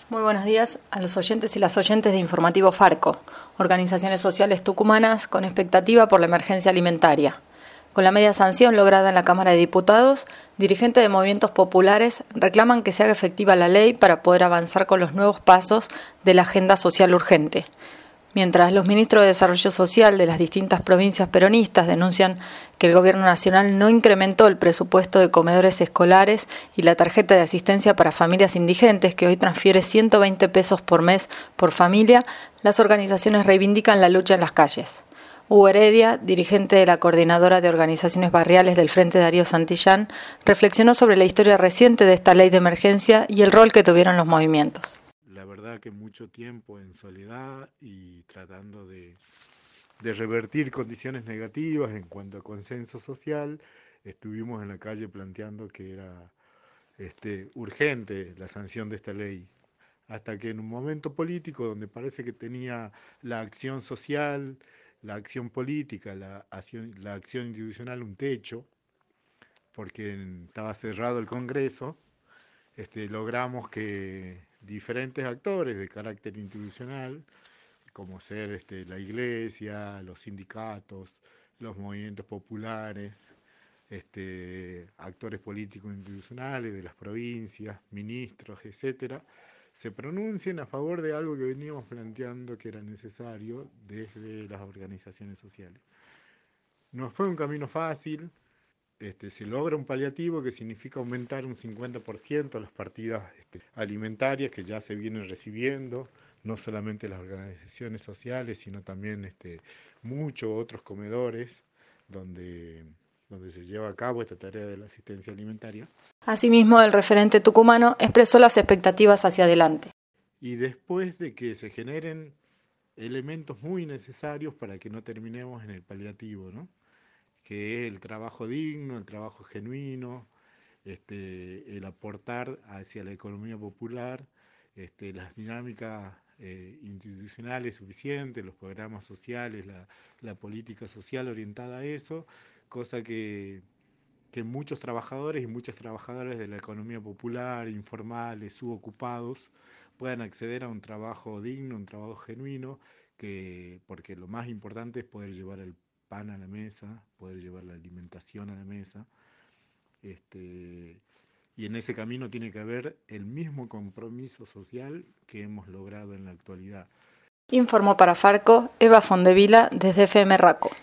Muy buenos días a los oyentes y las oyentes de Informativo Farco, organizaciones sociales tucumanas con expectativa por la emergencia alimentaria. Con la media sanción lograda en la Cámara de Diputados, dirigentes de movimientos populares reclaman que se haga efectiva la ley para poder avanzar con los nuevos pasos de la agenda social urgente. Mientras los ministros de Desarrollo Social de las distintas provincias peronistas denuncian que el Gobierno Nacional no incrementó el presupuesto de comedores escolares y la tarjeta de asistencia para familias indigentes, que hoy transfiere 120 pesos por mes por familia, las organizaciones reivindican la lucha en las calles. Hugo Heredia, dirigente de la Coordinadora de Organizaciones Barriales del Frente Darío Santillán, reflexionó sobre la historia reciente de esta ley de emergencia y el rol que tuvieron los movimientos. La verdad que mucho tiempo en soledad y tratando de revertir condiciones negativas en cuanto a consenso social, estuvimos en la calle planteando que era urgente la sanción de esta ley, hasta que en un momento político donde parece que tenía la acción social, la acción política, la acción institucional un techo, porque estaba cerrado el Congreso, logramos que diferentes actores de carácter institucional, como ser la iglesia, los sindicatos, los movimientos populares, actores políticos institucionales de las provincias, ministros, etcétera, se pronuncien a favor de algo que veníamos planteando que era necesario desde las organizaciones sociales. No fue un camino fácil. Se logra un paliativo que significa aumentar un 50% las partidas alimentarias que ya se vienen recibiendo, no solamente las organizaciones sociales, sino también muchos otros comedores donde se lleva a cabo esta tarea de la asistencia alimentaria. Asimismo, el referente tucumano expresó las expectativas hacia adelante. Y después de que se generen elementos muy necesarios para que no terminemos en el paliativo, ¿no?, que es el trabajo digno, el trabajo genuino, el aportar hacia la economía popular, las dinámicas institucionales suficientes, los programas sociales, la política social orientada a eso, cosa que muchos trabajadores y muchas trabajadoras de la economía popular, informales, subocupados, puedan acceder a un trabajo digno, un trabajo genuino, porque lo más importante es poder llevar el pan a la mesa, poder llevar la alimentación a la mesa, y en ese camino tiene que haber el mismo compromiso social que hemos logrado en la actualidad. Informó para Farco Eva Fondevila desde FM Raco.